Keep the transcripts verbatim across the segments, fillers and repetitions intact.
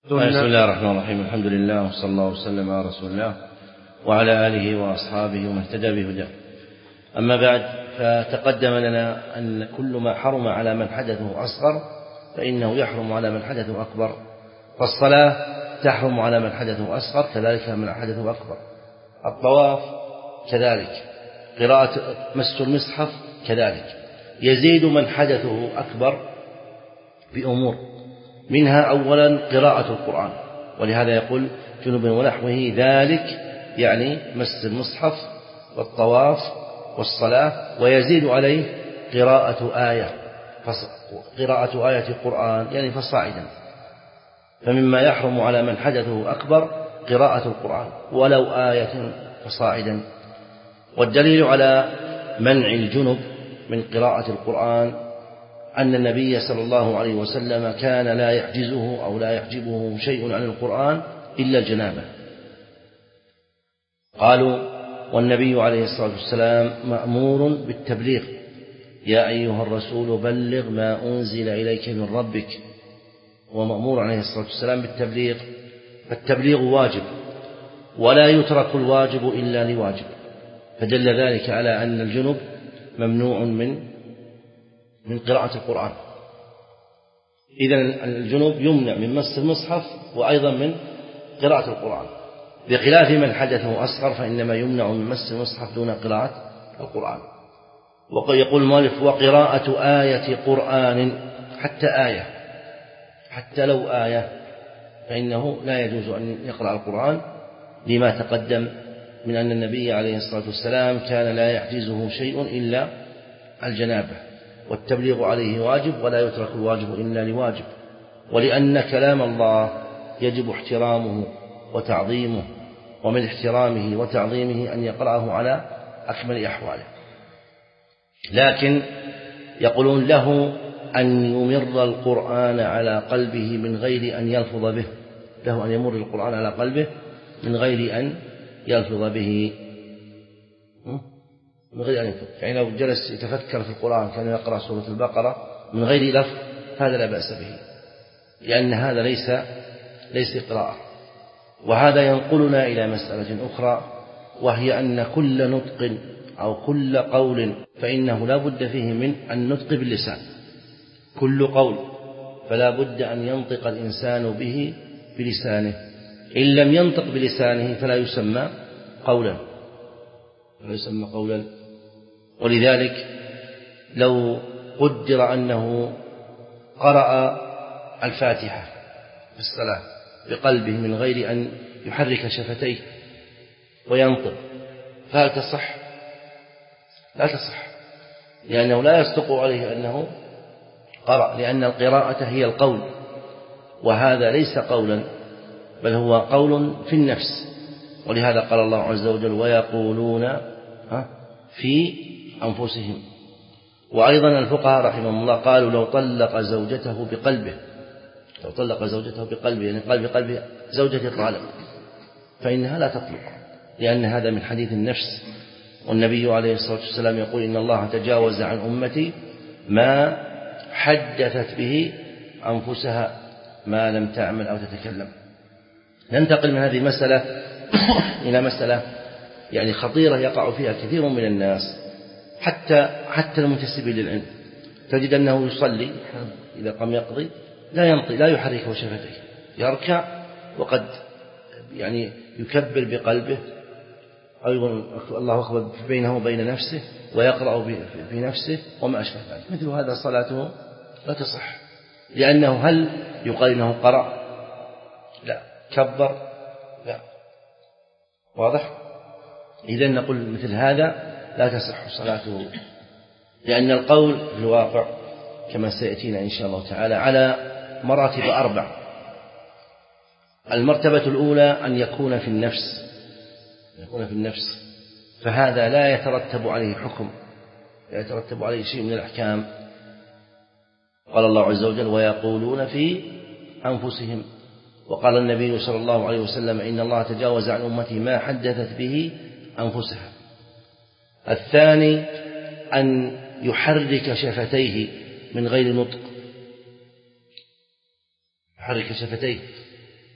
بسم الله الرحمن الرحيم. الحمد لله وصلى الله وسلم على رسول الله وعلى آله وأصحابه ومن اهتدى بهداه. أما بعد، فتقدم لنا أن كل ما حرم على من حدثه أصغر فإنه يحرم على من حدثه أكبر، فالصلاة تحرم على من حدثه أصغر كذلك من حدثه أكبر، الطواف كذلك، قراءة مس المصحف كذلك. يزيد من حدثه أكبر بأمور، منها أولا قراءة القرآن، ولهذا يقول جنوب ونحوه ذلك يعني مس المصحف والطواف والصلاة، ويزيد عليه قراءة آية قراءة آية القرآن يعني فصاعدا. فمما يحرم على من حدثه أكبر قراءة القرآن ولو آية فصاعدا. والدليل على منع الجنب من قراءة القرآن أن النبي صلى الله عليه وسلم كان لا يحجزه أو لا يحجبه شيء عن القرآن إلا الجنابة. قالوا والنبي عليه الصلاة والسلام مأمور بالتبليغ، يا أيها الرسول بلغ ما أنزل إليك من ربك، ومأمور عليه الصلاة والسلام بالتبليغ، فالتبليغ واجب ولا يترك الواجب إلا لواجب، فدل ذلك على أن الجنب ممنوع من من قراءة القرآن. إذن الجنوب يمنع من مس المصحف وأيضا من قراءة القرآن، بخلاف من حدثه أصغر فإنما يمنع من مس المصحف دون قراءة القرآن. وقد يقول المؤلف وقراءة آية قرآن، حتى آية، حتى لو آية فإنه لا يجوز أن يقرأ القرآن، لما تقدم من أن النبي عليه الصلاة والسلام كان لا يحجزه شيء إلا الجنابة، والتبليغ عليه واجب ولا يترك الواجب إلا لواجب، ولأن كلام الله يجب احترامه وتعظيمه، ومن احترامه وتعظيمه أن يقرأه على أكمل أحواله. لكن يقولون له أن يمر القرآن على قلبه من غير أن يلفظ به، له أن يمر القرآن على قلبه من غير أن يلفظ به، من غير أن يلفظ. يعني لو جلس يتفكر في القرآن كان يقرأ سورة البقرة من غير لفظ هذا لا بأس به، لأن هذا ليس ليس قراءة. وهذا ينقلنا إلى مسألة أخرى، وهي أن كل نطق أو كل قول فإنه لا بد فيه من النطق باللسان، كل قول فلا بد أن ينطق الإنسان به بلسانه، إن لم ينطق بلسانه فلا يسمى قولا فلا يسمى قولا. ولذلك لو قدر أنه قرأ الفاتحة في الصلاة بقلبه من غير أن يحرك شفتيه وينطق، فهل تصح؟ لا تصح، لأنه لا يصدق عليه أنه قرأ، لأن القراءة هي القول، وهذا ليس قولا بل هو قول في النفس. ولهذا قال الله عز وجل ويقولون في أنفسهم. وأيضا الفقهاء رحمهم الله قالوا لو طلق زوجته بقلبه، لو طلق زوجته بقلبه يعني قلب قلب زوجته طالق، فإنها لا تطلق، لأن هذا من حديث النفس. والنبي عليه الصلاة والسلام يقول إن الله تجاوز عن أمتي ما حدثت به أنفسها ما لم تعمل أو تتكلم. ننتقل من هذه المسألة إلى مسألة يعني خطيرة يقع فيها كثير من الناس، حتى حتى المنتسبين للعلم، تجد أنه يصلي إذا قام يقضي لا ينطي لا يحرك شفتيه، يركع وقد يعني يكبر بقلبه أو يقول الله أكبر بينه وبين نفسه ويقرأ في نفسه وما أشبه ذلك. مثل هذا صلاته لا تصح، لأنه هل يقال إنه قرأ؟ لا. كبر؟ لا. واضح؟ إذن نقول مثل هذا لا تصح صلاته، لأن القول في الواقع كما سيأتينا إن شاء الله تعالى على مراتب أربع. المرتبة الأولى أن يكون في النفس، يكون في النفس، فهذا لا يترتب عليه حكم، لا يترتب عليه شيء من الأحكام. قال الله عز وجل ويقولون في أنفسهم، وقال النبي صلى الله عليه وسلم إن الله تجاوز عن أمتي ما حدثت به أنفسها. الثاني أن يحرك شفتيه من غير نطق، يحرك شفتيه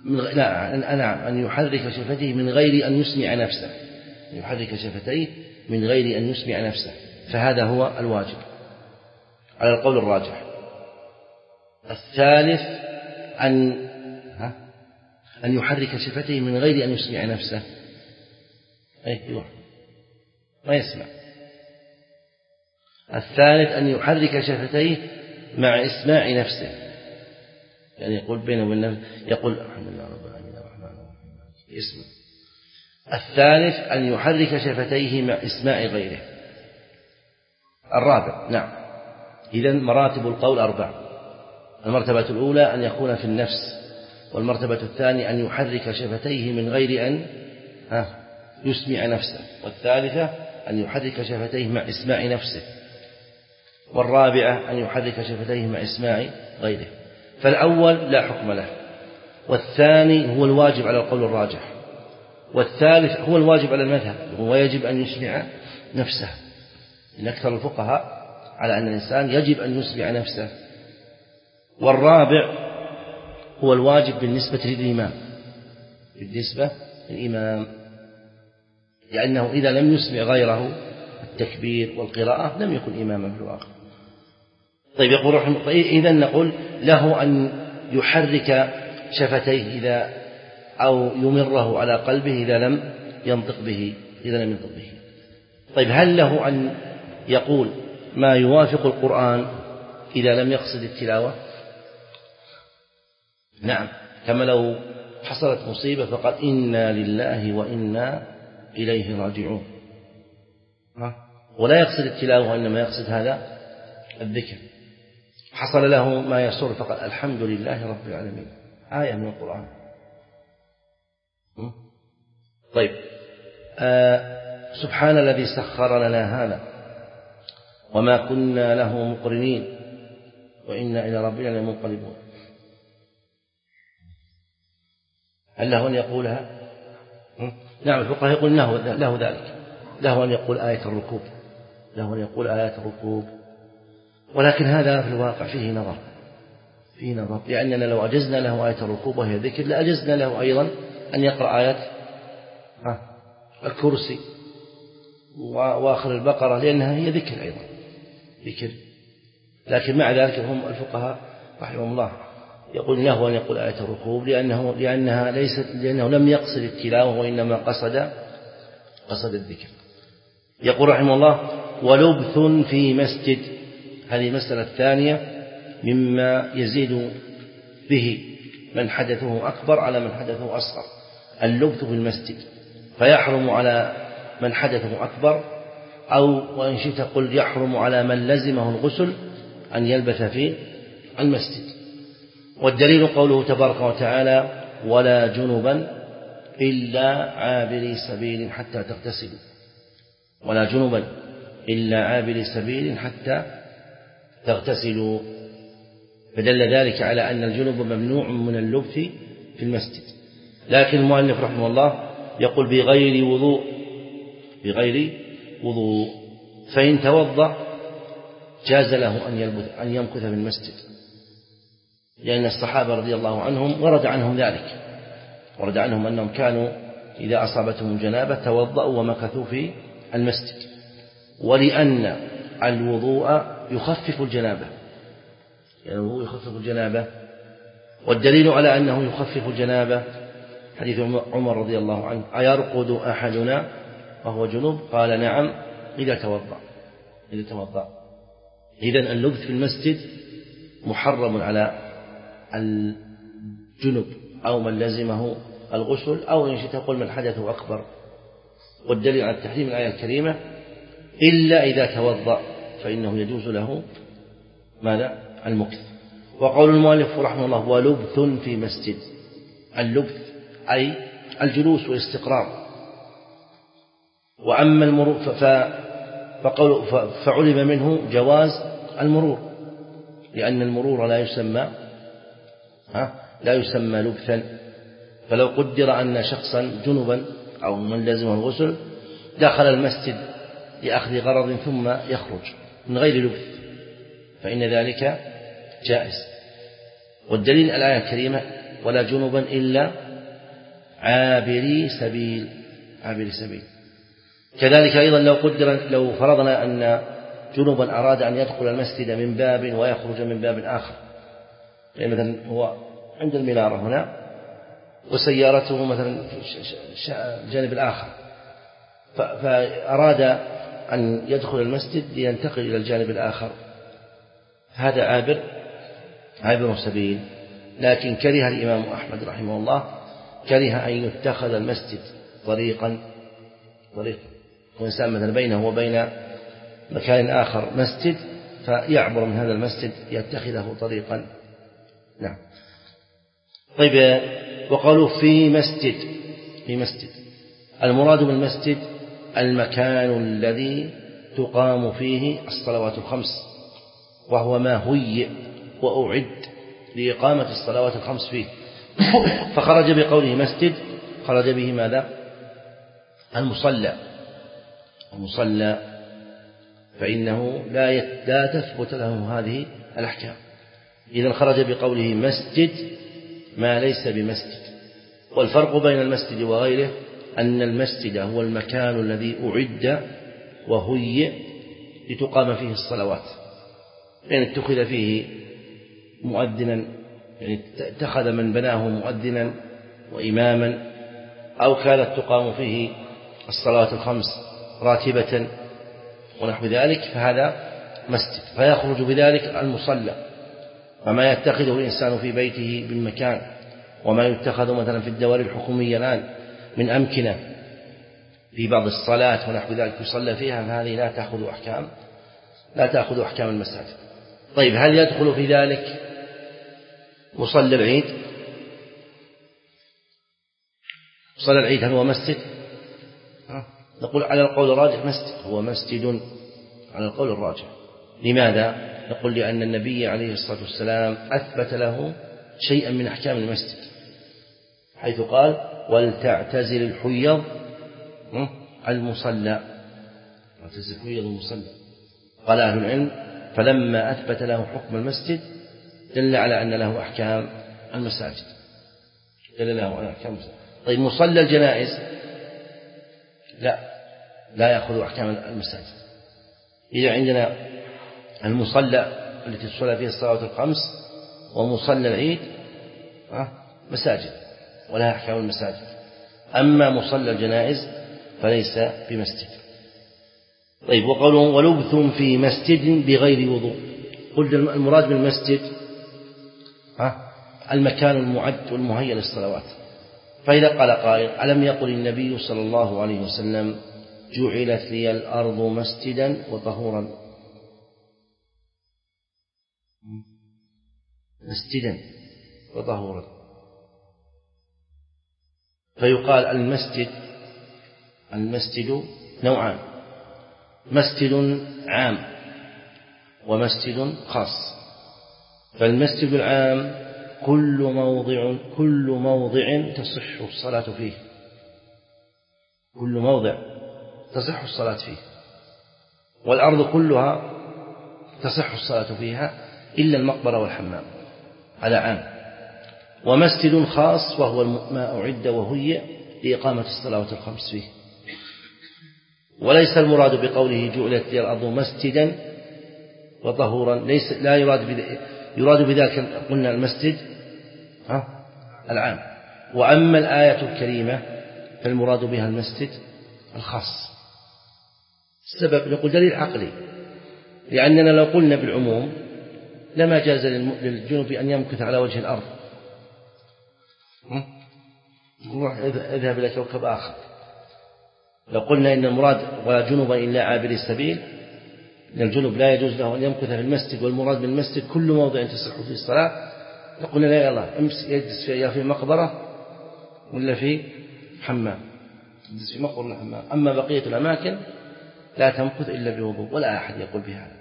من غ... لا نعم أن يحرك شفتيه من غير أن يسمع نفسه، أن يحرك شفتيه من غير أن يسمع نفسه، فهذا هو الواجب على القول الراجح. الثالث أن ها؟ أن يحرك شفتيه من غير أن يسمع نفسه، أيوه ما يسمع. الثالث أن يحرك شفتيه مع إسماع نفسه، يعني يقول بينه وبين نفسه، يقول الحمد لله رب العالمين الرحمن الرحيم يسمع. الثالث أن يحرك شفتيه مع إسماع غيره. الرابع نعم. إذن مراتب القول أربع. المرتبة الأولى أن يكون في النفس، والمرتبة الثانية أن يحرك شفتيه من غير أن يسمع نفسه، والثالثة أن يحرك شفتيه مع إسماع نفسه، والرابعة أن يحرك شفتيه مع إسماع غيره. فالأول لا حكم له، والثاني هو الواجب على القول الراجح، والثالث هو الواجب على المذهب ويجب أن يسمع نفسه. إن أكثر الفقهاء على أن الإنسان يجب أن يسمع نفسه. والرابع هو الواجب بالنسبة للإمام، بالنسبة للإمام، لأنه إذا لم يسمع غيره التكبير والقراءة لم يكن إماما في الواقع. طيب يقول رحمه الله إذن نقول له أن يحرك شفتيه إذا أو يمره على قلبه إذا لم ينطق به إذا لم ينطق به. طيب هل له أن يقول ما يوافق القرآن إذا لم يقصد التلاوة؟ نعم، كما لو حصلت مصيبة فقال إنا لله وإنا إليه راجعون، ولا يقصد التلاوة وإنما يقصد هذا الذكر. حصل له ما يسر فقال الحمد لله رب العالمين، آية من القرآن. طيب آه سبحان الذي سخر لنا هذا وما كنا له مقرنين وإنا إلى ربنا لمنقلبون، هل له أن يقولها؟ نعم، الفقهاء يقول له, له ذلك، له أن يقول آية الركوب، له أن يقول آية الركوب، ولكن هذا في الواقع فيه نظر، فيه نظر، لأننا لو أجزنا له آية الركوب وهي ذكر لأجزنا له أيضا أن يقرأ آية الكرسي وآخر البقرة لأنها هي ذكر أيضا، ذكر. لكن مع ذلك هم الفقهاء رحمهم الله يقول له أن يقول آية الركوب لأنه لأنها ليست لأنه لم يقصد التلاوة وإنما قصد قصد الذكر. يقول رحمه الله ولبث في مسجد، هذه المسألة الثانية مما يزيد به من حدثه أكبر على من حدثه أصغر، اللبث في المسجد، فيحرم على من حدثه أكبر، أو وإن شئت قل يحرم على من لزمه الغسل أن يلبث في المسجد. والدليل قوله تبارك وتعالى ولا جنبا إلا عابري سبيل حتى تغتسلوا، ولا جنبا إلا عابري سبيل حتى تغتسلوا، فدل ذلك على أن الجنب ممنوع من اللبث في المسجد. لكن المؤلف رحمه الله يقول بغير وضوء، بغير وضوء، فإن توضأ جاز له أن يلبث أن يمكث في المسجد، لأن الصحابة رضي الله عنهم ورد عنهم ذلك، ورد عنهم أنهم كانوا إذا أصابتهم الجنابة توضأوا ومكثوا في المسجد، ولأن الوضوء يخفف الجنابة، يعني الوضوء يخفف الجنابة. والدليل على أنه يخفف الجنابة حديث عمر رضي الله عنه أيرقد أحدنا وهو جنوب؟ قال نعم إذا توضأ، إذا توضأ. إذن اللبث في المسجد محرم على الجنب أو من لزمه الغسل، أو إن شئت تقول من حدثه أكبر. والدليل على التحريم الآية الكريمة إلا إذا توضأ فإنه يجوز له ماذا؟ المكث. وقول المؤلف رحمه الله ولبث في مسجد، اللبث أي الجلوس والاستقرار. وأما المرور فقول فعلم منه جواز المرور، لأن المرور لا يسمى ها لا يسمى لبثا. فلو قدر أن شخصا جنبا أو من لازمه الغسل دخل المسجد لأخذ غرض ثم يخرج من غير لبث فإن ذلك جائز. والدليل الآية الكريمة ولا جنبا إلا عابري سبيل عابري سبيل. كذلك أيضا لو قدر لو فرضنا أن جنبا أراد أن يدخل المسجد من باب ويخرج من باب آخر، يعني مثلا هو عند المنارة هنا وسيارته مثلا في الجانب الآخر، فأراد أن يدخل المسجد لينتقل إلى الجانب الآخر، هذا عابر عابر سبيل. لكن كره الإمام أحمد رحمه الله كره أن يتخذ المسجد طريقا طريق وإنسان مثلا بينه وبين مكان آخر مسجد فيعبر من هذا المسجد يتخذه طريقا. نعم. طيب، وقالوا في مسجد في مسجد المراد بالمسجد المكان الذي تقام فيه الصلوات الخمس، وهو ما هيئ وأعد لإقامة الصلوات الخمس فيه. فخرج بقوله مسجد خرج به ماذا؟ المصلى المصلى فإنه لا لا تثبت له هذه الأحكام. إذن خرج بقوله مسجد ما ليس بمسجد. والفرق بين المسجد وغيره أن المسجد هو المكان الذي أعد وهيئ لتقام فيه الصلوات، يعني اتخذ فيه مؤذنا، يعني اتخذ من بناه مؤذنا وإماما، أو كانت تقام فيه الصلوات الخمس راتبة ونحو ذلك، فهذا مسجد. فيخرج بذلك المصلى، وما يتخذه الإنسان في بيته بالمكان، وما يتخذ مثلا في الدوائر الحكومية الآن من أمكنة في بعض الصلاة ونحو ذلك يصلى فيها، فهذه لا تأخذ أحكام لا تأخذ أحكام المساجد. طيب، هل يدخل في ذلك مصلى العيد؟ مصلى العيد هل هو مسجد؟ نقول على القول الراجح مسجد، هو مسجد على القول الراجح. لماذا؟ نقول لأن النبي عليه الصلاة والسلام أثبت له شيئا من أحكام المسجد، حيث قال ولتعتزل الحيض المصلى. اعتزل الحيض المصلى. قال أهل العلم فلما أثبت له حكم المسجد دل على أن له أحكام المساجد دل له على أحكام المساجد. طيب، مصلى الجنائز لا لا يأخذ أحكام المساجد. إذا عندنا المصلى التي تصلى فيها الصلوات الخمس ومصلى العيد مساجد ولها أحكام المساجد. أما مصلى الجنائز فليس بمسجد. طيب، وقولهم ولبث في مسجد بغير وضوء، قلت المراد بالمسجد المكان المعد والمهيأ للصلوات. فإذا قال قائل ألم يقل النبي صلى الله عليه وسلم جعلت لي الأرض مسجدا وطهورا؟ مسجدا وطهورا. فيقال المسجد المسجد نوعان، مسجد عام ومسجد خاص. فالمسجد العام كل موضع كل موضع تصح الصلاة فيه كل موضع تصح الصلاة فيه، والأرض كلها تصح الصلاة فيها إلا المقبرة والحمام، هذا عام. ومسجد خاص وهو ما أعد وهيئ لإقامة الصلوات الخمس فيه. وليس المراد بقوله جعلت لي الأرض مسجدا وطهورا، ليس لا يراد يراد بذلك قلنا المسجد ها العام. وأما الآية الكريمة فالمراد بها المسجد الخاص. السبب نقول دليل عقلي، لأننا لو قلنا بالعموم لما جاز للجنوب أن يمكث على وجه الأرض، نروح اذهب إلى كوكب آخر. لو قلنا إن المراد ولا جنوب إلا عابر السبيل، إن الجنوب لا يجوز له أن يمكث في المسجد، والمراد بالمسجد كل موضع تصح فيه الصلاة، نقول لا، يلا امس يجلس في في مقبرة ولا في حمام، يجلس في مقبرة ولا حمام. أما بقية الأماكن لا تمكث إلا بوضوء، ولا أحد يقول بهذا.